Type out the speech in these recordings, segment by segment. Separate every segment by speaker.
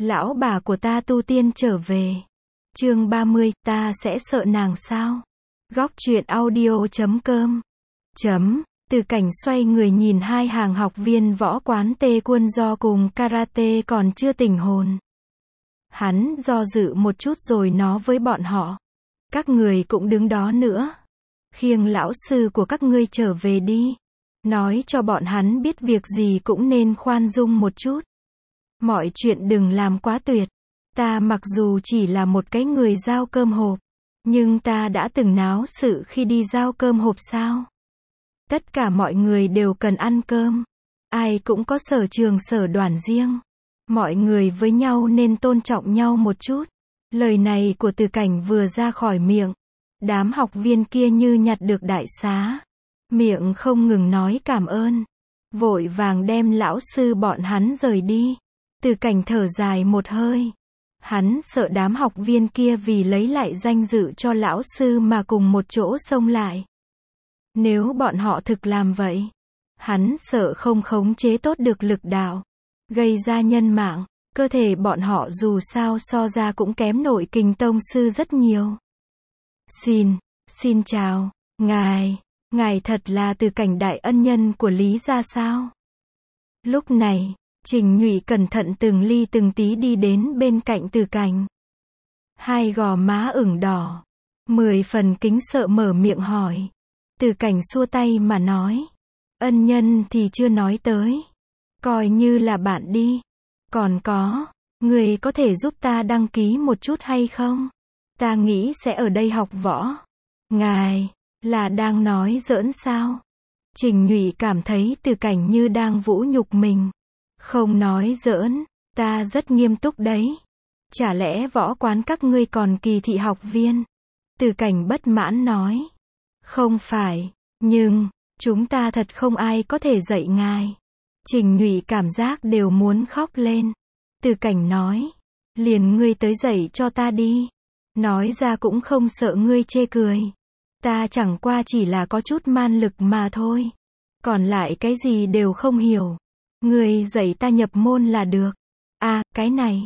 Speaker 1: Lão bà của ta tu tiên trở về. Chương 30, ta sẽ sợ nàng sao? Góc truyện audio.com. Từ Cảnh xoay người nhìn hai hàng học viên võ quán Tê Quân do cùng karate còn chưa tỉnh hồn. Hắn do dự một chút rồi nói với bọn họ. Các người cũng đứng đó nữa. Khiêng lão sư của các ngươi trở về đi. Nói cho bọn hắn biết việc gì cũng nên khoan dung một chút. Mọi chuyện đừng làm quá tuyệt. Ta mặc dù chỉ là một cái người giao cơm hộp, nhưng ta đã từng náo sự khi đi giao cơm hộp sao? Tất cả mọi người đều cần ăn cơm. Ai cũng có sở trường sở đoàn riêng. Mọi người với nhau nên tôn trọng nhau một chút. Lời này của Từ Cảnh vừa ra khỏi miệng. Đám học viên kia như nhặt được đại xá. Miệng không ngừng nói cảm ơn. Vội vàng đem lão sư bọn hắn rời đi. Từ Cảnh thở dài một hơi. Hắn sợ đám học viên kia vì lấy lại danh dự cho lão sư mà cùng một chỗ xông lại. Nếu bọn họ thực làm vậy, hắn sợ không khống chế tốt được lực đạo, gây ra nhân mạng. Cơ thể bọn họ dù sao so ra cũng kém Nội Kình tông sư rất nhiều. Xin chào, ngài thật là Từ Cảnh đại ân nhân của Lý gia sao? Lúc này, Trình Nhụy cẩn thận từng ly từng tí đi đến bên cạnh Từ Cảnh. Hai gò má ửng đỏ, 10 phần kính sợ mở miệng hỏi. Từ Cảnh xua tay mà nói. Ân nhân thì chưa nói tới. Coi như là bạn đi. Còn có, người có thể giúp ta đăng ký một chút hay không? Ta nghĩ sẽ ở đây học võ. Ngài, là đang nói giỡn sao? Trình Nhụy cảm thấy Từ Cảnh như đang vũ nhục mình. Không nói giỡn, ta rất nghiêm túc đấy. Chả lẽ võ quán các ngươi còn kỳ thị học viên? Từ Cảnh bất mãn nói. Không phải, nhưng, chúng ta thật không ai có thể dạy ngài. Trình Nhụy cảm giác đều muốn khóc lên. Từ Cảnh nói. Liền ngươi tới dạy cho ta đi. Nói ra cũng không sợ ngươi chê cười. Ta chẳng qua chỉ là có chút man lực mà thôi. Còn lại cái gì đều không hiểu. Ngươi dạy ta nhập môn là được. À, cái này.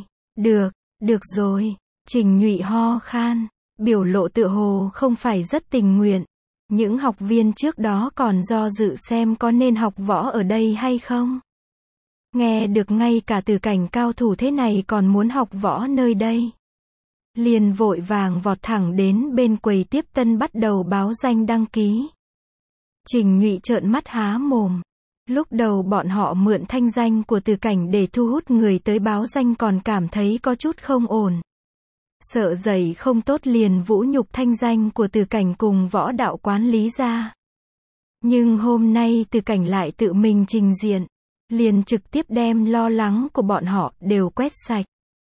Speaker 1: Được rồi. Trình Nhụy ho khan. Biểu lộ tựa hồ không phải rất tình nguyện. Những học viên trước đó còn do dự xem có nên học võ ở đây hay không. Nghe được ngay cả Từ Cảnh cao thủ thế này còn muốn học võ nơi đây. Liền vội vàng vọt thẳng đến bên quầy tiếp tân bắt đầu báo danh đăng ký. Trình Nhụy trợn mắt há mồm. Lúc đầu bọn họ mượn thanh danh của Từ Cảnh để thu hút người tới báo danh còn cảm thấy có chút không ổn. Sợ dạy không tốt liền vũ nhục thanh danh của Từ Cảnh cùng võ đạo quán Lý gia. Nhưng hôm nay Từ Cảnh lại tự mình trình diện. Liền trực tiếp đem lo lắng của bọn họ đều quét sạch.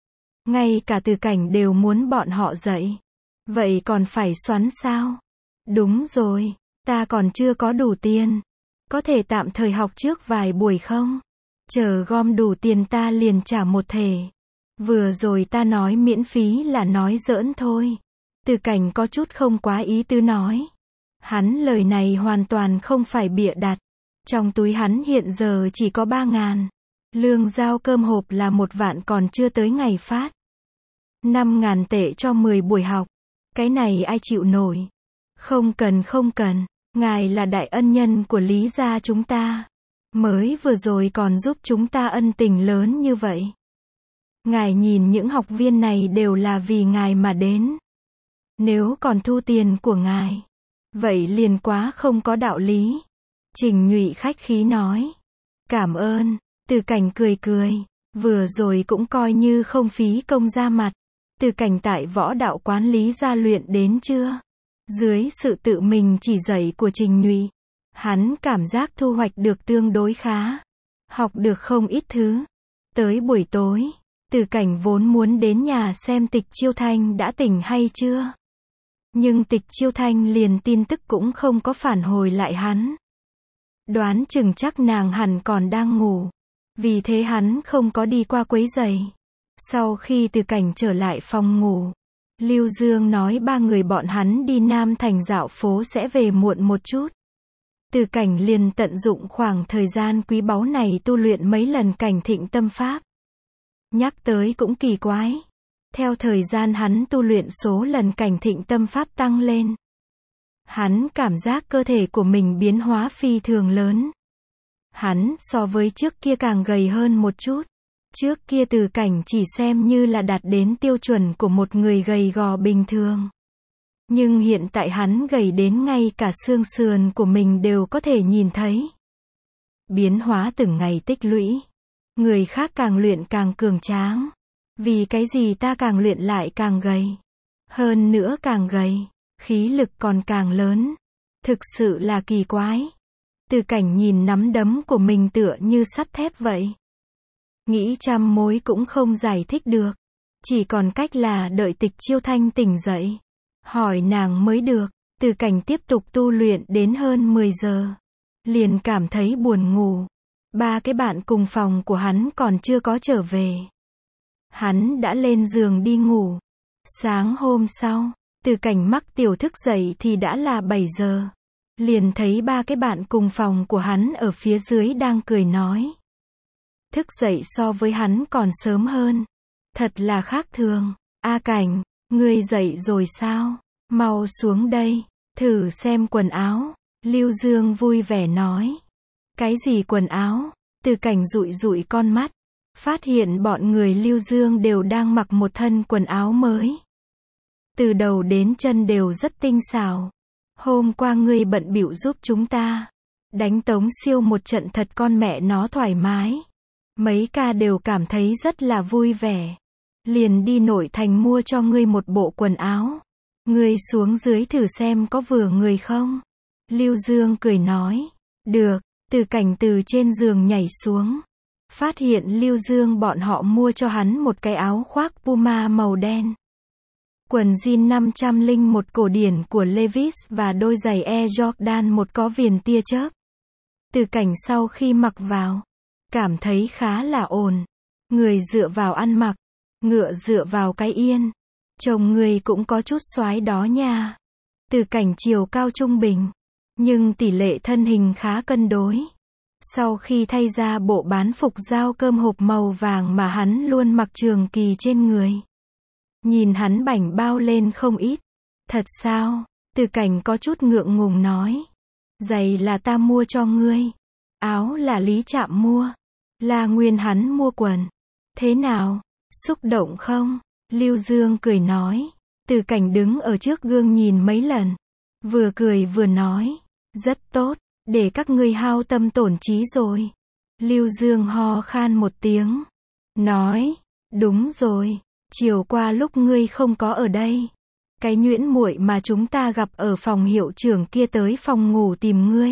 Speaker 1: Ngay cả Từ Cảnh đều muốn bọn họ dạy. Vậy còn phải xoắn sao? Đúng rồi, ta còn chưa có đủ tiền. Có thể tạm thời học trước vài buổi không? Chờ gom đủ tiền ta liền trả một thể. Vừa rồi ta nói miễn phí là nói giỡn thôi. Từ Cảnh có chút không quá ý tứ nói. Hắn lời này hoàn toàn không phải bịa đặt. Trong túi hắn hiện giờ chỉ có 3.000. Lương giao cơm hộp là 1 vạn còn chưa tới ngày phát. 5.000 tệ cho 10 buổi học. Cái này ai chịu nổi. Không cần. Ngài là đại ân nhân của Lý gia chúng ta. Mới vừa rồi còn giúp chúng ta ân tình lớn như vậy. Ngài nhìn những học viên này đều là vì ngài mà đến. Nếu còn thu tiền của ngài, vậy liền quá không có đạo lý. Trình Nhụy khách khí nói. Cảm ơn. Từ Cảnh cười. Vừa rồi cũng coi như không phí công ra mặt. Từ Cảnh tại võ đạo quán Lý gia luyện đến chưa? Dưới sự tự mình chỉ dạy của Trình Nhụy, hắn cảm giác thu hoạch được tương đối khá. Học được không ít thứ. Tới buổi tối, Từ Cảnh vốn muốn đến nhà xem Tịch Chiêu Thanh đã tỉnh hay chưa. Nhưng Tịch Chiêu Thanh liền tin tức cũng không có phản hồi lại hắn. Đoán chừng chắc nàng hẳn còn đang ngủ. Vì thế hắn không có đi qua quấy rầy. Sau khi Từ Cảnh trở lại phòng ngủ, Lưu Dương nói 3 người bọn hắn đi Nam Thành dạo phố sẽ về muộn một chút. Từ Cảnh liền tận dụng khoảng thời gian quý báu này tu luyện mấy lần Cảnh Thịnh tâm pháp. Nhắc tới cũng kỳ quái. Theo thời gian hắn tu luyện số lần cảnh thịnh tâm pháp tăng lên. Hắn cảm giác cơ thể của mình biến hóa phi thường lớn. Hắn so với trước kia càng gầy hơn một chút. Trước kia Từ Cảnh chỉ xem như là đạt đến tiêu chuẩn của một người gầy gò bình thường. Nhưng hiện tại hắn gầy đến ngay cả xương sườn của mình đều có thể nhìn thấy. Biến hóa từng ngày tích lũy. Người khác càng luyện càng cường tráng. Vì cái gì ta càng luyện lại càng gầy. Hơn nữa càng gầy, khí lực còn càng lớn. Thực sự là kỳ quái. Từ Cảnh nhìn nắm đấm của mình tựa như sắt thép vậy. Nghĩ trăm mối cũng không giải thích được. Chỉ còn cách là đợi Tịch Chiêu Thanh tỉnh dậy. Hỏi nàng mới được. Từ Cảnh tiếp tục tu luyện đến hơn 10 giờ. Liền cảm thấy buồn ngủ. 3 cái bạn cùng phòng của hắn còn chưa có trở về. Hắn đã lên giường đi ngủ. Sáng hôm sau, Từ Cảnh mắc tiểu thức dậy thì đã là 7 giờ. Liền thấy 3 cái bạn cùng phòng của hắn ở phía dưới đang cười nói. Thức dậy so với hắn còn sớm hơn. Thật là khác thường. A Cảnh, ngươi dậy rồi sao? Mau xuống đây, thử xem quần áo. Lưu Dương vui vẻ nói. Cái gì quần áo? Từ Cảnh dụi dụi con mắt. Phát hiện bọn người Lưu Dương đều đang mặc một thân quần áo mới. Từ đầu đến chân đều rất tinh xảo. Hôm qua ngươi bận bịu giúp chúng ta. Đánh Tống Siêu một trận thật con mẹ nó thoải mái. Mấy ca đều cảm thấy rất là vui vẻ. Liền đi nội thành mua cho ngươi một bộ quần áo. Ngươi xuống dưới thử xem có vừa người không? Lưu Dương cười nói. Được. Từ Cảnh từ trên giường nhảy xuống. Phát hiện Lưu Dương bọn họ mua cho hắn một cái áo khoác Puma màu đen. Quần jean 501 cổ điển của Levi's và đôi giày Air Jordan một có viền tia chớp. Từ Cảnh sau khi mặc vào, cảm thấy khá là ổn. Người dựa vào ăn mặc, ngựa dựa vào cái yên. Chồng người cũng có chút xoái đó nha. Từ Cảnh chiều cao trung bình, nhưng tỷ lệ thân hình khá cân đối. Sau khi thay ra bộ bán phục dao cơm hộp màu vàng mà hắn luôn mặc trường kỳ trên người. Nhìn hắn bảnh bao lên không ít. Thật sao? Từ Cảnh có chút ngượng ngùng nói. Giày là ta mua cho ngươi. Áo là Lý Trạm mua. La Nguyên hắn mua quần. Thế nào? Xúc động không? Lưu Dương cười nói. Từ Cảnh đứng ở trước gương nhìn mấy lần. Vừa cười vừa nói. Rất tốt. Để các ngươi hao tâm tổn trí rồi. Lưu Dương ho khan một tiếng. Nói. Đúng rồi. Chiều qua lúc ngươi không có ở đây. Cái Nhuyễn muội mà chúng ta gặp ở phòng hiệu trưởng kia tới phòng ngủ tìm ngươi.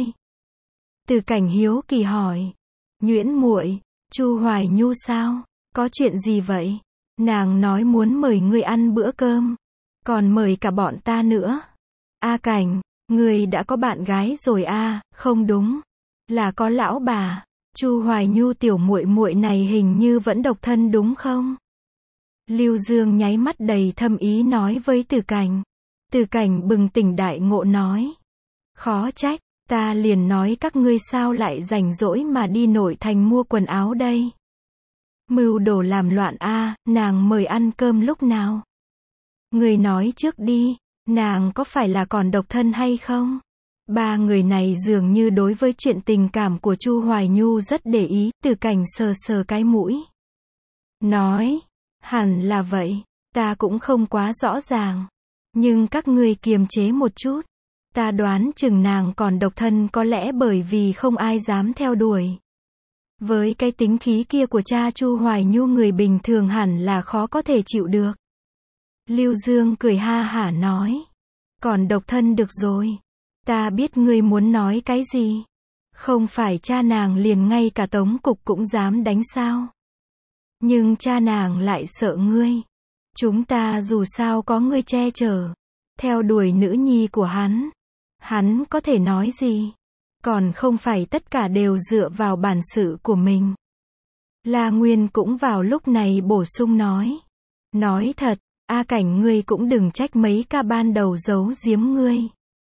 Speaker 1: Từ Cảnh hiếu kỳ hỏi. Nhuyễn muội, Chu Hoài Nhu sao? Có chuyện gì vậy? Nàng nói muốn mời ngươi ăn bữa cơm. Còn mời cả bọn ta nữa. A Cảnh, ngươi đã có bạn gái rồi à? Không đúng. Là có lão bà. Chu Hoài Nhu tiểu muội muội này hình như vẫn độc thân đúng không? Lưu Dương nháy mắt đầy thâm ý nói với Từ Cảnh. Từ Cảnh bừng tỉnh đại ngộ nói. Khó trách, ta liền nói các ngươi sao lại rảnh rỗi mà đi nội thành mua quần áo đây. Mưu đồ làm loạn a, nàng mời ăn cơm lúc nào? Người nói trước đi, nàng có phải là còn độc thân hay không? 3 người này dường như đối với chuyện tình cảm của Chu Hoài Nhu rất để ý. Từ Cảnh sờ sờ cái mũi. Nói. Hẳn là vậy, ta cũng không quá rõ ràng. Nhưng các ngươi kiềm chế một chút. Ta đoán chừng nàng còn độc thân có lẽ bởi vì không ai dám theo đuổi. Với cái tính khí kia của cha Chu Hoài Nhu người bình thường hẳn là khó có thể chịu được. Lưu Dương cười ha hả nói. Còn độc thân được rồi. Ta biết ngươi muốn nói cái gì. Không phải cha nàng liền ngay cả Tống Cục cũng dám đánh sao. Nhưng cha nàng lại sợ ngươi. Chúng ta dù sao có ngươi che chở. Theo đuổi nữ nhi của hắn. Hắn có thể nói gì? Còn không phải tất cả đều dựa vào bản sự của mình. La Nguyên cũng vào lúc này bổ sung nói. Nói thật, A Cảnh ngươi cũng đừng trách mấy ca ban đầu giấu giếm ngươi.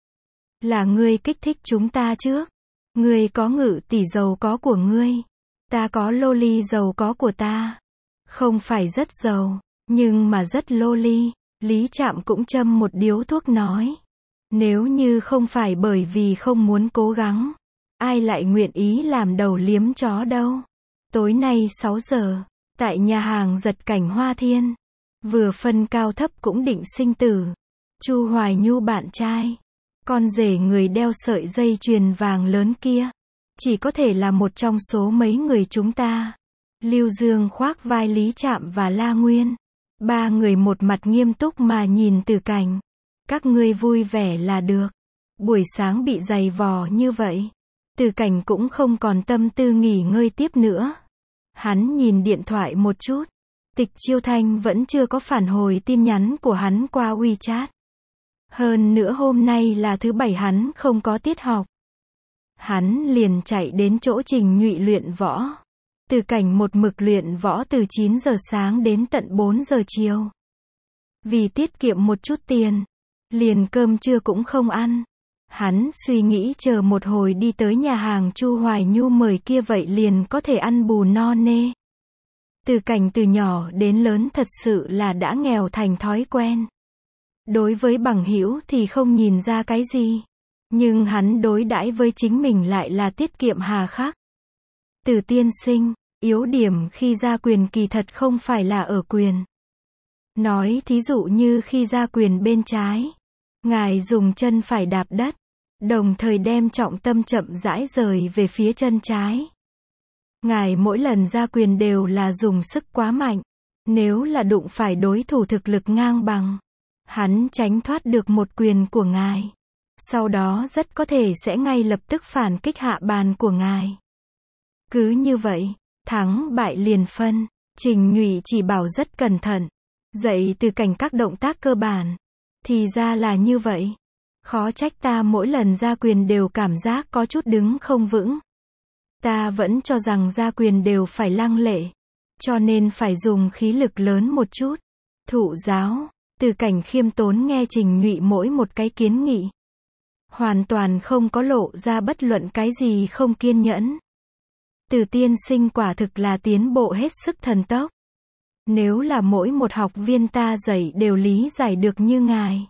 Speaker 1: Là ngươi kích thích chúng ta trước. Ngươi có Ngự tỷ giàu có của ngươi. Ta có Loli giàu có của ta. Không phải rất giàu, nhưng mà rất lô ly. Lý Trạm cũng châm một điếu thuốc nói. Nếu như không phải bởi vì không muốn cố gắng, ai lại nguyện ý làm đầu liếm chó đâu. Tối nay 6 giờ, tại nhà hàng Giật Cảnh Hoa Thiên, vừa phân cao thấp cũng định sinh tử. Chu Hoài Nhu bạn trai, con rể người đeo sợi dây chuyền vàng lớn kia, chỉ có thể là một trong số mấy người chúng ta. Lưu Dương khoác vai Lý Trạm và La Nguyên. Ba người một mặt nghiêm túc mà nhìn Từ Cảnh. Các ngươi vui vẻ là được. Buổi sáng bị dày vò như vậy, Từ Cảnh cũng không còn tâm tư nghỉ ngơi tiếp nữa. Hắn nhìn điện thoại một chút. Tịch Chiêu Thanh vẫn chưa có phản hồi tin nhắn của hắn qua WeChat. Hơn nữa hôm nay là thứ bảy hắn không có tiết học. Hắn liền chạy đến chỗ Trình Nhụy luyện võ. Từ Cảnh một mực luyện võ từ 9 giờ sáng đến tận 4 giờ chiều. Vì tiết kiệm một chút tiền, liền cơm trưa cũng không ăn. Hắn suy nghĩ chờ một hồi đi tới nhà hàng Chu Hoài Nhu mời kia vậy liền có thể ăn bù no nê. Từ Cảnh từ nhỏ đến lớn thật sự là đã nghèo thành thói quen. Đối với bằng hữu thì không nhìn ra cái gì. Nhưng hắn đối đãi với chính mình lại là tiết kiệm hà khắc. Từ tiên sinh, yếu điểm khi ra quyền kỳ thật không phải là ở quyền. Nói thí dụ như khi ra quyền bên trái, ngài dùng chân phải đạp đất, đồng thời đem trọng tâm chậm rãi rời về phía chân trái. Ngài mỗi lần ra quyền đều là dùng sức quá mạnh. Nếu là đụng phải đối thủ thực lực ngang bằng, hắn tránh thoát được một quyền của ngài. Sau đó rất có thể sẽ ngay lập tức phản kích hạ bàn của ngài. Cứ như vậy, thắng bại liền phân. Trình Nhụy chỉ bảo rất cẩn thận, dạy Từ Cảnh các động tác cơ bản. Thì ra là như vậy. Khó trách ta mỗi lần ra quyền đều cảm giác có chút đứng không vững. Ta vẫn cho rằng ra quyền đều phải lăng lệ, cho nên phải dùng khí lực lớn một chút. Thụ giáo, Từ Cảnh khiêm tốn nghe Trình Nhụy mỗi một cái kiến nghị. Hoàn toàn không có lộ ra bất luận cái gì không kiên nhẫn. Từ tiên sinh quả thực là tiến bộ hết sức thần tốc. Nếu là mỗi một học viên ta dạy đều lý giải được như ngài,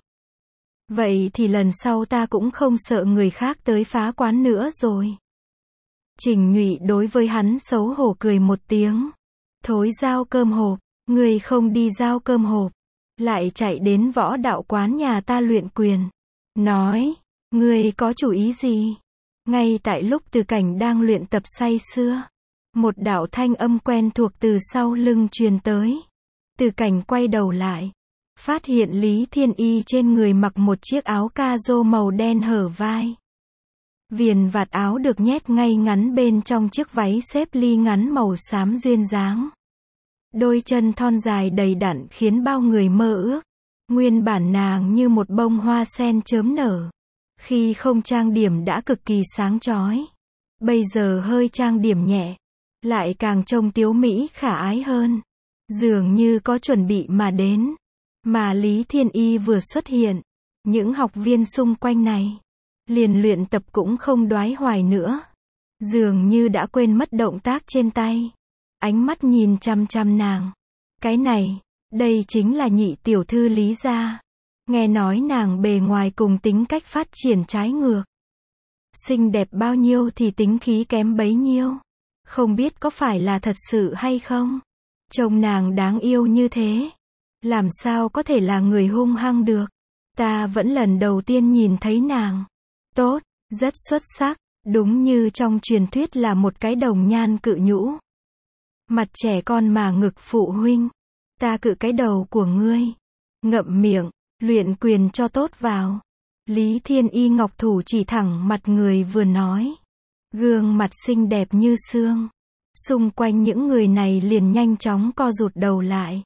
Speaker 1: vậy thì lần sau ta cũng không sợ người khác tới phá quán nữa rồi. Trình Nhụy đối với hắn xấu hổ cười một tiếng. Thối giao cơm hộp, ngươi không đi giao cơm hộp, lại chạy đến võ đạo quán nhà ta luyện quyền. Nói, ngươi có chủ ý gì? Ngay tại lúc Từ Cảnh đang luyện tập say sưa, một đạo thanh âm quen thuộc từ sau lưng truyền tới. Từ Cảnh quay đầu lại, phát hiện Lý Thiên Y trên người mặc một chiếc áo ca-rô màu đen hở vai. Viền vạt áo được nhét ngay ngắn bên trong chiếc váy xếp ly ngắn màu xám duyên dáng. Đôi chân thon dài đầy đặn khiến bao người mơ ước. Nguyên bản nàng như một bông hoa sen chớm nở. Khi không trang điểm đã cực kỳ sáng chói. Bây giờ hơi trang điểm nhẹ, lại càng trông tiếu mỹ khả ái hơn. Dường như có chuẩn bị mà đến. Mà Lý Thiên Y vừa xuất hiện, những học viên xung quanh này liền luyện tập cũng không đoái hoài nữa. Dường như đã quên mất động tác trên tay. Ánh mắt nhìn chăm chăm nàng. Cái này, đây chính là nhị tiểu thư Lý gia. Nghe nói nàng bề ngoài cùng tính cách phát triển trái ngược. Xinh đẹp bao nhiêu thì tính khí kém bấy nhiêu. Không biết có phải là thật sự hay không? Trông nàng đáng yêu như thế, làm sao có thể là người hung hăng được? Ta vẫn lần đầu tiên nhìn thấy nàng. Tốt, rất xuất sắc, đúng như trong truyền thuyết là một cái đồng nhan cự nhũ. Mặt trẻ con mà ngực phụ huynh. Ta cự cái đầu của ngươi. Ngậm miệng, luyện quyền cho tốt vào. Lý Thiên Y ngọc thủ chỉ thẳng mặt người vừa nói. Gương mặt xinh đẹp như xương. Xung quanh những người này liền nhanh chóng co rụt đầu lại.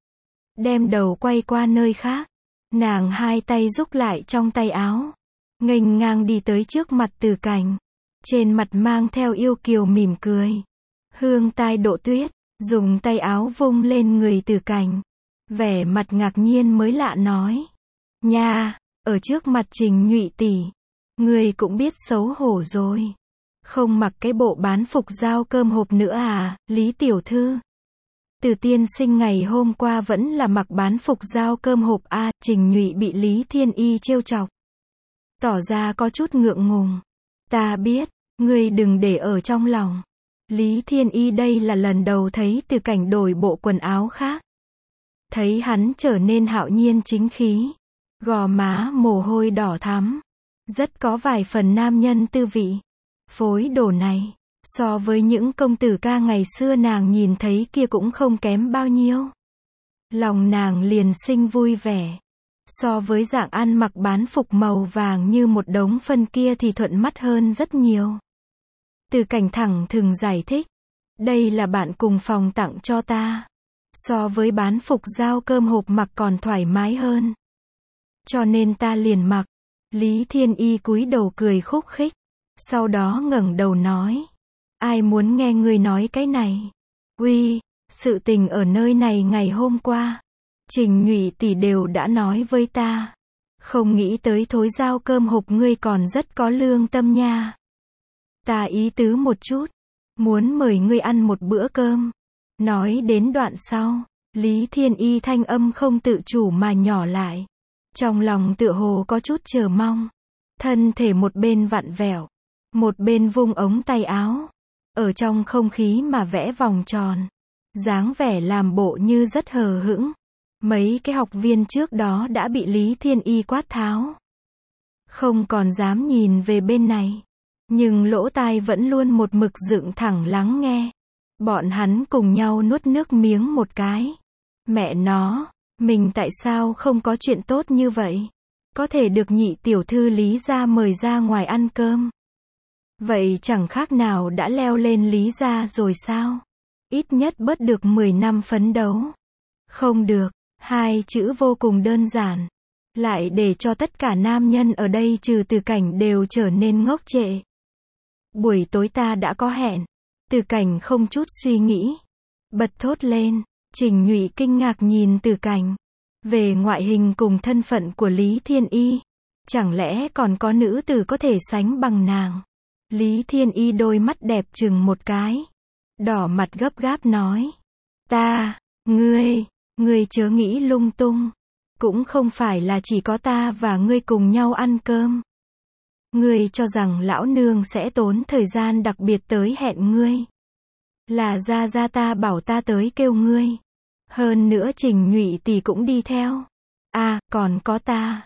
Speaker 1: Đem đầu quay qua nơi khác. Nàng hai tay rúc lại trong tay áo. Nghênh ngang đi tới trước mặt Từ Cảnh. Trên mặt mang theo yêu kiều mỉm cười. Hương tai độ tuyết, dùng tay áo vung lên người Từ Cảnh. Vẻ mặt ngạc nhiên mới lạ nói. Nha, ở trước mặt Trình Nhụy tỷ, ngươi cũng biết xấu hổ rồi. Không mặc cái bộ bán phục giao cơm hộp nữa à, Lý tiểu thư? Từ tiên sinh ngày hôm qua vẫn là mặc bán phục giao cơm hộp a, Trình Nhụy bị Lý Thiên Y trêu chọc. Tỏ ra có chút ngượng ngùng. Ta biết, ngươi đừng để ở trong lòng. Lý Thiên Y đây là lần đầu thấy Từ Cảnh đổi bộ quần áo khác. Thấy hắn trở nên hạo nhiên chính khí. Gò má mồ hôi đỏ thắm. Rất có vài phần nam nhân tư vị. Phối đồ này, so với những công tử ca ngày xưa nàng nhìn thấy kia cũng không kém bao nhiêu. Lòng nàng liền sinh vui vẻ. So với dạng ăn mặc bán phục màu vàng như một đống phân kia thì thuận mắt hơn rất nhiều. Từ Cảnh thẳng thừng giải thích. Đây là bạn cùng phòng tặng cho ta. So với bán phục giao cơm hộp mặc còn thoải mái hơn. Cho nên ta liền mặc. Lý Thiên Y cúi đầu cười khúc khích. Sau đó ngẩng đầu nói. Ai muốn nghe ngươi nói cái này? Uy, sự tình ở nơi này ngày hôm qua. Trình Nhụy tỷ đều đã nói với ta. Không nghĩ tới thối giao cơm hộp ngươi còn rất có lương tâm nha. Ta ý tứ một chút. Muốn mời ngươi ăn một bữa cơm. Nói đến đoạn sau, Lý Thiên Y thanh âm không tự chủ mà nhỏ lại. Trong lòng tựa hồ có chút chờ mong. Thân thể một bên vặn vẹo. Một bên vung ống tay áo. Ở trong không khí mà vẽ vòng tròn. Dáng vẻ làm bộ như rất hờ hững. Mấy cái học viên trước đó đã bị Lý Thiên Y quát tháo. Không còn dám nhìn về bên này. Nhưng lỗ tai vẫn luôn một mực dựng thẳng lắng nghe. Bọn hắn cùng nhau nuốt nước miếng một cái. Mẹ nó, mình tại sao không có chuyện tốt như vậy? Có thể được nhị tiểu thư Lý gia mời ra ngoài ăn cơm. Vậy chẳng khác nào đã leo lên Lý gia rồi sao? Ít nhất bớt được 10 năm phấn đấu. Không được, hai chữ vô cùng đơn giản. Lại để cho tất cả nam nhân ở đây trừ Từ Cảnh đều trở nên ngốc trệ. Buổi tối ta đã có hẹn. Từ Cảnh không chút suy nghĩ. Bật thốt lên. Trình Nhụy kinh ngạc nhìn Từ Cảnh. Về ngoại hình cùng thân phận của Lý Thiên Y. Chẳng lẽ còn có nữ tử có thể sánh bằng nàng? Lý Thiên Y đôi mắt đẹp chừng một cái. Đỏ mặt gấp gáp nói. Ngươi chớ nghĩ lung tung. Cũng không phải là chỉ có ta và ngươi cùng nhau ăn cơm. Ngươi cho rằng lão nương sẽ tốn thời gian đặc biệt tới hẹn ngươi. Là gia ta bảo ta tới kêu ngươi. Hơn nữa Trình Nhụy tỷ cũng đi theo. À, còn có ta.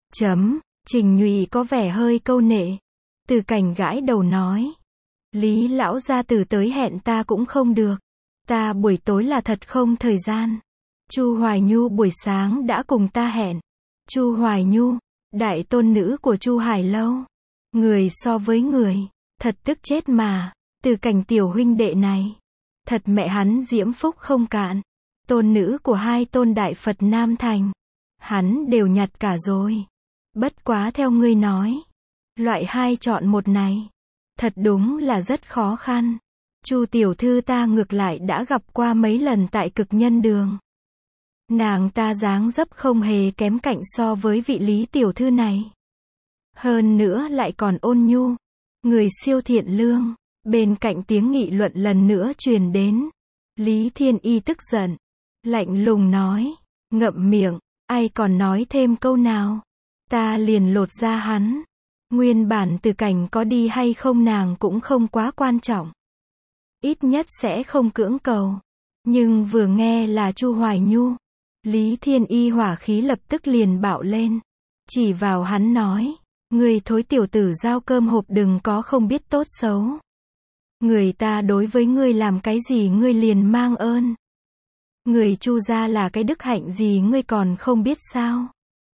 Speaker 1: Trình Nhụy có vẻ hơi câu nệ. Từ Cảnh gãi đầu nói. Lý lão gia tử tới hẹn ta cũng không được. Ta buổi tối là thật không thời gian. Chu Hoài Nhu buổi sáng đã cùng ta hẹn. Chu Hoài Nhu, đại tôn nữ của Chu Hải Lâu. Người so với người, thật tức chết mà. Từ Cảnh tiểu huynh đệ này, thật mẹ hắn diễm phúc không cạn. Tôn nữ của hai tôn đại Phật Nam Thành, hắn đều nhặt cả rồi. Bất quá theo ngươi nói, loại hai chọn một này, thật đúng là rất khó khăn. Chu tiểu thư ta ngược lại đã gặp qua mấy lần tại Cực Nhân Đường. Nàng ta dáng dấp không hề kém cạnh so với vị Lý tiểu thư này. Hơn nữa lại còn ôn nhu, người siêu thiện lương. Bên cạnh tiếng nghị luận lần nữa truyền đến. Lý Thiên Y tức giận, lạnh lùng nói, ngậm miệng, ai còn nói thêm câu nào, ta liền lột ra hắn. Nguyên bản Từ Cảnh có đi hay không nàng cũng không quá quan trọng. Ít nhất sẽ không cưỡng cầu. Nhưng vừa nghe là Chu Hoài Nhu, Lý Thiên Y hỏa khí lập tức liền bạo lên. Chỉ vào hắn nói, người thối tiểu tử giao cơm hộp đừng có không biết tốt xấu. Người ta đối với ngươi làm cái gì ngươi liền mang ơn. Người Chu gia là cái đức hạnh gì ngươi còn không biết sao?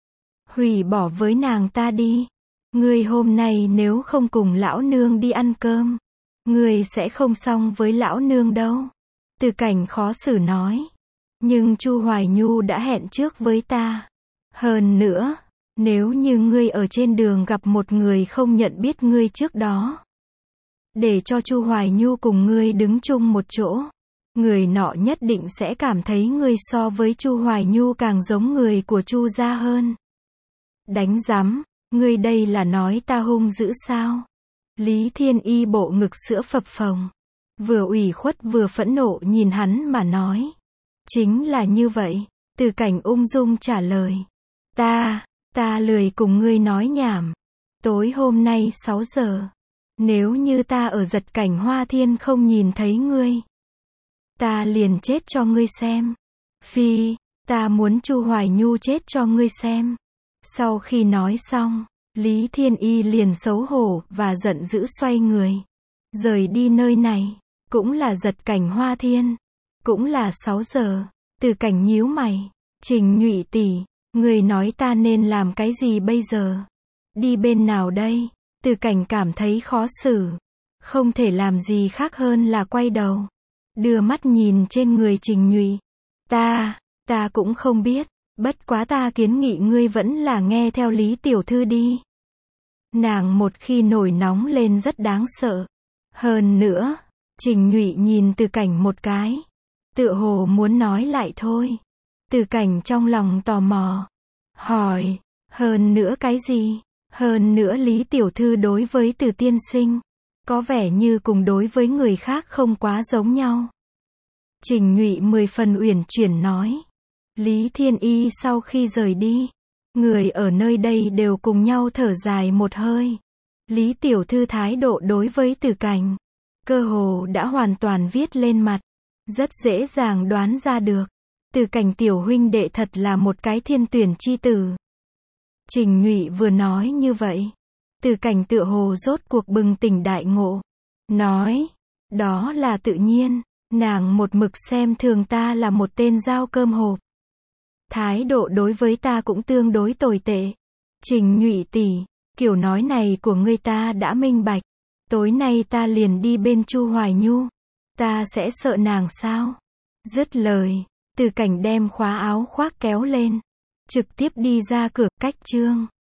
Speaker 1: Hủy bỏ với nàng ta đi. Ngươi hôm nay nếu không cùng lão nương đi ăn cơm, ngươi sẽ không xong với lão nương đâu. Từ Cảnh khó xử nói. Nhưng Chu Hoài Nhu đã hẹn trước với ta. Hơn nữa, nếu như ngươi ở trên đường gặp một người không nhận biết ngươi trước đó, để cho Chu Hoài Nhu cùng ngươi đứng chung một chỗ, người nọ nhất định sẽ cảm thấy ngươi so với Chu Hoài Nhu càng giống người của Chu gia hơn. Đánh rắm, ngươi đây là nói ta hung dữ sao? Lý Thiên Y bộ ngực sữa phập phồng, vừa ủy khuất vừa phẫn nộ nhìn hắn mà nói. Chính là như vậy. Từ Cảnh ung dung trả lời. Ta lười cùng ngươi nói nhảm. Tối hôm nay 6 giờ. Nếu như ta ở Giật Cảnh Hoa Thiên không nhìn thấy ngươi, ta liền chết cho ngươi xem. Phi, ta muốn Chu Hoài Nhu chết cho ngươi xem. Sau khi nói xong, Lý Thiên Y liền xấu hổ và giận dữ xoay người. Rời đi nơi này. Cũng là Giật Cảnh Hoa Thiên. Cũng là 6 giờ. Từ Cảnh nhíu mày. Trình Nhụy tỷ, người nói ta nên làm cái gì bây giờ? Đi bên nào đây? Từ Cảnh cảm thấy khó xử. Không thể làm gì khác hơn là quay đầu. Đưa mắt nhìn trên người Trình Nhụy. Ta cũng không biết. Bất quá ta kiến nghị ngươi vẫn là nghe theo Lý tiểu thư đi. Nàng một khi nổi nóng lên rất đáng sợ. Hơn nữa, Trình Nhụy nhìn Từ Cảnh một cái. Tựa hồ muốn nói lại thôi. Từ Cảnh trong lòng tò mò. Hỏi, hơn nữa cái gì? Hơn nữa Lý tiểu thư đối với Từ tiên sinh, có vẻ như cùng đối với người khác không quá giống nhau. Trình Nhụy 10 phần uyển chuyển nói. Lý Thiên Y sau khi rời đi, người ở nơi đây đều cùng nhau thở dài một hơi. Lý tiểu thư thái độ đối với Từ Cảnh, cơ hồ đã hoàn toàn viết lên mặt. Rất dễ dàng đoán ra được. Từ Cảnh tiểu huynh đệ thật là một cái thiên tuyển chi tử. Trình Nhụy vừa nói như vậy, Từ Cảnh tựa hồ rốt cuộc bừng tỉnh đại ngộ. Nói, đó là tự nhiên, nàng một mực xem thường ta là một tên giao cơm hộp. Thái độ đối với ta cũng tương đối tồi tệ. Trình Nhụy tỷ, kiểu nói này của ngươi ta đã minh bạch. Tối nay ta liền đi bên Chu Hoài Nhu. Ta sẽ sợ nàng sao? Dứt lời, Từ Cảnh đem khóa áo khoác kéo lên, trực tiếp đi ra cửa. Cách chương